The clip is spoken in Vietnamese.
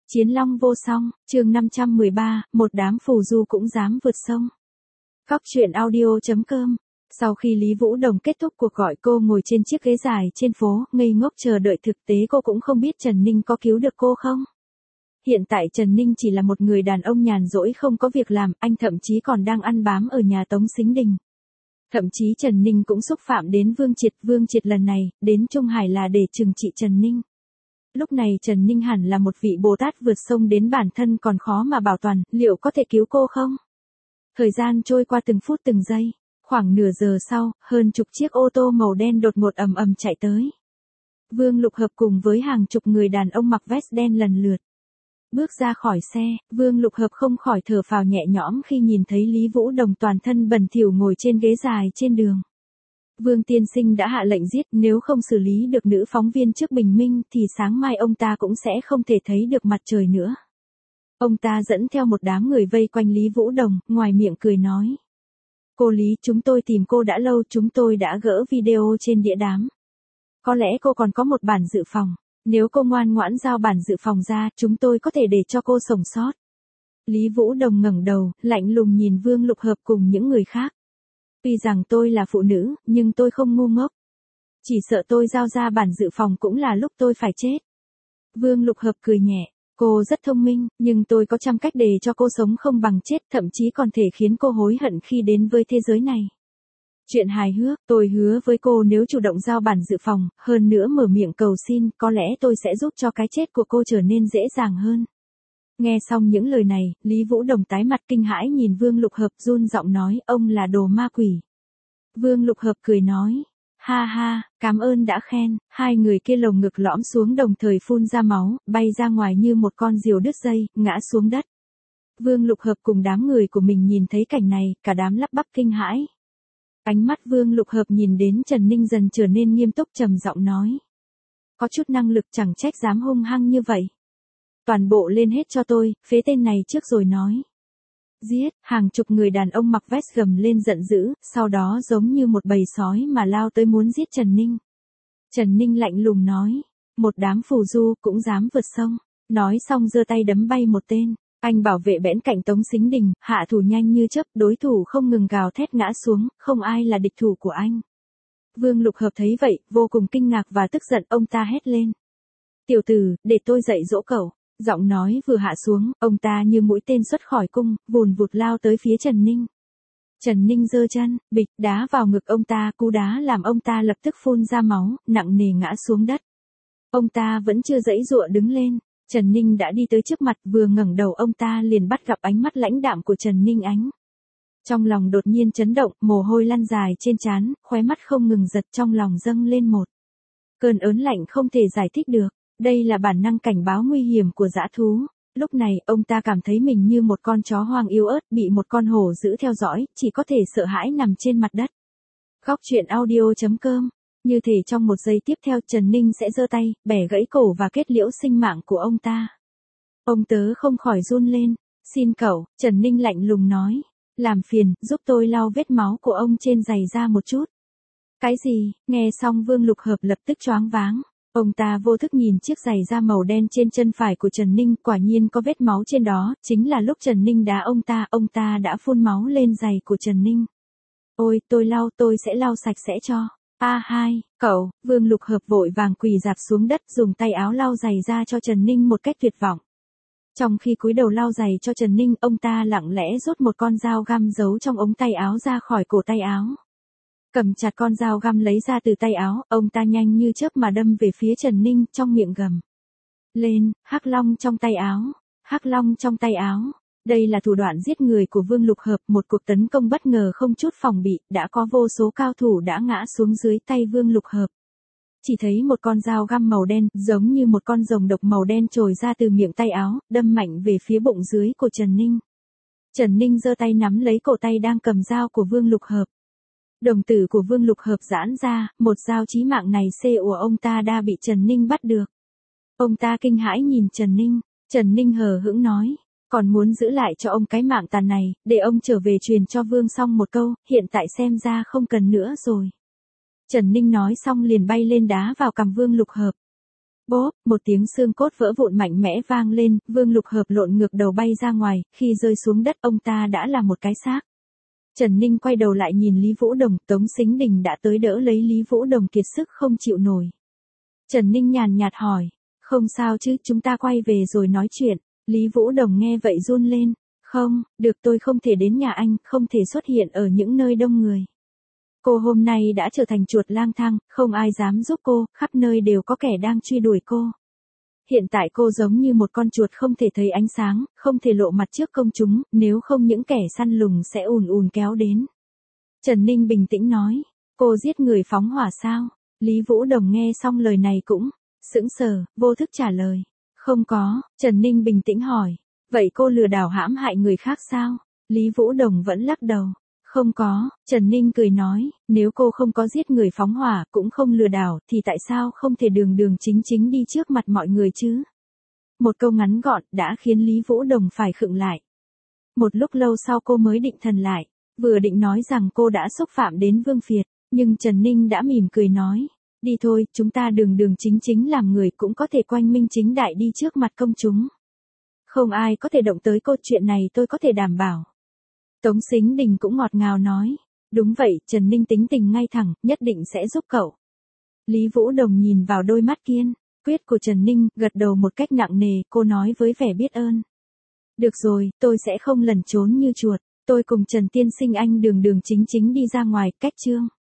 Chiến long vô song, chương 513, một đám phù du cũng dám vượt sông. Cóc truyện audio.com. Sau khi Lý Vũ Đồng kết thúc cuộc gọi, cô ngồi trên chiếc ghế dài trên phố, ngây ngốc chờ đợi. Thực tế cô cũng không biết Trần Ninh có cứu được cô không. Hiện tại Trần Ninh chỉ là một người đàn ông nhàn rỗi không có việc làm, anh thậm chí còn đang ăn bám ở nhà Tống Sính Đình. Thậm chí Trần Ninh cũng xúc phạm đến Vương Triệt lần này, đến Trung Hải là để trừng trị Trần Ninh. Lúc này Trần Ninh hẳn là một vị Bồ Tát vượt sông đến bản thân còn khó mà bảo toàn, liệu có thể cứu cô không? Thời gian trôi qua từng phút từng giây, khoảng nửa giờ sau, hơn chục chiếc ô tô màu đen đột ngột ầm ầm chạy tới. Vương Lục Hợp cùng với hàng chục người đàn ông mặc vest đen lần lượt bước ra khỏi xe. Vương Lục Hợp không khỏi thở phào nhẹ nhõm khi nhìn thấy Lý Vũ Đồng toàn thân bẩn thỉu ngồi trên ghế dài trên đường. Vương tiên sinh đã hạ lệnh giết, nếu không xử lý được nữ phóng viên trước bình minh thì sáng mai ông ta cũng sẽ không thể thấy được mặt trời nữa. Ông ta dẫn theo một đám người vây quanh Lý Vũ Đồng, ngoài miệng cười nói: "Cô Lý, chúng tôi tìm cô đã lâu, chúng tôi đã gỡ video trên đĩa đám. Có lẽ cô còn có một bản dự phòng. Nếu cô ngoan ngoãn giao bản dự phòng ra, chúng tôi có thể để cho cô sống sót." Lý Vũ Đồng ngẩng đầu, lạnh lùng nhìn Vương Lục Hợp cùng những người khác. "Tuy rằng tôi là phụ nữ, nhưng tôi không ngu ngốc. Chỉ sợ tôi giao ra bản dự phòng cũng là lúc tôi phải chết." Vương Lục Hợp cười nhẹ: "Cô rất thông minh, nhưng tôi có trăm cách để cho cô sống không bằng chết, thậm chí còn thể khiến cô hối hận khi đến với thế giới này. Chuyện hài hước, tôi hứa với cô nếu chủ động giao bản dự phòng, hơn nữa mở miệng cầu xin, có lẽ tôi sẽ giúp cho cái chết của cô trở nên dễ dàng hơn." Nghe xong những lời này, Lý Vũ Đồng tái mặt kinh hãi nhìn Vương Lục Hợp, run giọng nói: "Ông là đồ ma quỷ." Vương Lục Hợp cười nói: "Ha ha, cảm ơn đã khen." Hai người kia lồng ngực lõm xuống đồng thời phun ra máu, bay ra ngoài như một con diều đứt dây, ngã xuống đất. Vương Lục Hợp cùng đám người của mình nhìn thấy cảnh này, cả đám lắp bắp kinh hãi. Ánh mắt Vương Lục Hợp nhìn đến Trần Ninh dần trở nên nghiêm túc, trầm giọng nói: "Có chút năng lực chẳng trách dám hung hăng như vậy. Toàn bộ lên hết cho tôi, phế tên này trước rồi nói." Giết! Hàng chục người đàn ông mặc vest gầm lên giận dữ, sau đó giống như một bầy sói mà lao tới muốn giết Trần Ninh. Trần Ninh lạnh lùng nói: "Một đám phù du cũng dám vượt sông." Nói xong giơ tay đấm bay một tên. Anh bảo vệ bẽn cạnh Tống Sính Đình, hạ thủ nhanh như chớp, đối thủ không ngừng gào thét ngã xuống, không ai là địch thủ của anh. Vương Lục Hợp thấy vậy, vô cùng kinh ngạc và tức giận, ông ta hét lên: "Tiểu tử, để tôi dạy dỗ cậu." Giọng nói vừa hạ xuống, ông ta như mũi tên xuất khỏi cung, vùn vụt lao tới phía Trần Ninh. Trần Ninh giơ chân, bịch, đá vào ngực ông ta, cú đá làm ông ta lập tức phun ra máu, nặng nề ngã xuống đất. Ông ta vẫn chưa giãy giụa đứng lên. Trần Ninh đã đi tới trước mặt, vừa ngẩng đầu ông ta liền bắt gặp ánh mắt lãnh đạm của Trần Ninh ánh. Trong lòng đột nhiên chấn động, mồ hôi lăn dài trên trán, khóe mắt không ngừng giật, trong lòng dâng lên một cơn ớn lạnh không thể giải thích được. Đây là bản năng cảnh báo nguy hiểm của dã thú. Lúc này, ông ta cảm thấy mình như một con chó hoang yếu ớt bị một con hổ dữ theo dõi, chỉ có thể sợ hãi nằm trên mặt đất. Cóc truyện audio.com. Như thể trong một giây tiếp theo Trần Ninh sẽ giơ tay, bẻ gãy cổ và kết liễu sinh mạng của ông ta. Ông tớ không khỏi run lên. "Xin cậu," Trần Ninh lạnh lùng nói. "Làm phiền, giúp tôi lau vết máu của ông trên giày ra một chút." "Cái gì?" Nghe xong Vương Lục Hợp lập tức choáng váng. Ông ta vô thức nhìn chiếc giày da màu đen trên chân phải của Trần Ninh, quả nhiên có vết máu trên đó, chính là lúc Trần Ninh đá ông ta đã phun máu lên giày của Trần Ninh. "Ôi, tôi sẽ lau sạch sẽ cho." "Hai, cậu." Vương Lục Hợp vội vàng quỳ rạp xuống đất, dùng tay áo lau giày ra cho Trần Ninh một cách tuyệt vọng. Trong khi cúi đầu lau giày cho Trần Ninh, ông ta lặng lẽ rút một con dao găm giấu trong ống tay áo ra khỏi cổ tay áo. Cầm chặt con dao găm lấy ra từ tay áo, ông ta nhanh như chớp mà đâm về phía Trần Ninh, trong miệng gầm lên: "Hắc Long trong tay áo, Hắc Long trong tay áo." Đây là thủ đoạn giết người của Vương Lục Hợp, một cuộc tấn công bất ngờ không chút phòng bị, đã có vô số cao thủ đã ngã xuống dưới tay Vương Lục Hợp. Chỉ thấy một con dao găm màu đen, giống như một con rồng độc màu đen trồi ra từ miệng tay áo, đâm mạnh về phía bụng dưới của Trần Ninh. Trần Ninh giơ tay nắm lấy cổ tay đang cầm dao của Vương Lục Hợp. Đồng tử của Vương Lục Hợp giãn ra, một dao chí mạng này của ông ta đã bị Trần Ninh bắt được. Ông ta kinh hãi nhìn Trần Ninh. Trần Ninh hờ hững nói: "Còn muốn giữ lại cho ông cái mạng tàn này, để ông trở về truyền cho Vương Song một câu, hiện tại xem ra không cần nữa rồi." Trần Ninh nói xong liền bay lên đá vào cằm Vương Lục Hợp. Bốp, một tiếng xương cốt vỡ vụn mạnh mẽ vang lên, Vương Lục Hợp lộn ngược đầu bay ra ngoài, khi rơi xuống đất ông ta đã là một cái xác. Trần Ninh quay đầu lại nhìn Lý Vũ Đồng, Tống Sính Đình đã tới đỡ lấy Lý Vũ Đồng kiệt sức không chịu nổi. Trần Ninh nhàn nhạt hỏi, không sao chứ, chúng ta quay về rồi nói chuyện. Lý Vũ Đồng nghe vậy run lên, không, được, tôi không thể đến nhà anh, không thể xuất hiện ở những nơi đông người. Cô hôm nay đã trở thành chuột lang thang, không ai dám giúp cô, khắp nơi đều có kẻ đang truy đuổi cô. Hiện tại cô giống như một con chuột không thể thấy ánh sáng, không thể lộ mặt trước công chúng, nếu không những kẻ săn lùng sẽ ùn ùn kéo đến. Trần Ninh bình tĩnh nói, cô giết người phóng hỏa sao? Lý Vũ Đồng nghe xong lời này cũng sững sờ, vô thức trả lời, không có. Trần Ninh bình tĩnh hỏi, vậy cô lừa đảo hãm hại người khác sao? Lý Vũ Đồng vẫn lắc đầu. Không có. Trần Ninh cười nói, nếu cô không có giết người phóng hỏa, cũng không lừa đảo, thì tại sao không thể đường đường chính chính đi trước mặt mọi người chứ? Một câu ngắn gọn, đã khiến Lý Vũ Đồng phải khựng lại. Một lúc lâu sau cô mới định thần lại, vừa định nói rằng cô đã xúc phạm đến Vương Việt, nhưng Trần Ninh đã mỉm cười nói, đi thôi, chúng ta đường đường chính chính làm người cũng có thể quang minh chính đại đi trước mặt công chúng. Không ai có thể động tới cô, chuyện này tôi có thể đảm bảo. Tống Sính Đình cũng ngọt ngào nói, đúng vậy, Trần Ninh tính tình ngay thẳng, nhất định sẽ giúp cậu. Lý Vũ Đồng nhìn vào đôi mắt kiên quyết của Trần Ninh, gật đầu một cách nặng nề, cô nói với vẻ biết ơn. Được rồi, tôi sẽ không lẩn trốn như chuột, tôi cùng Trần Tiên Sinh anh đường đường chính chính đi ra ngoài, cách chương.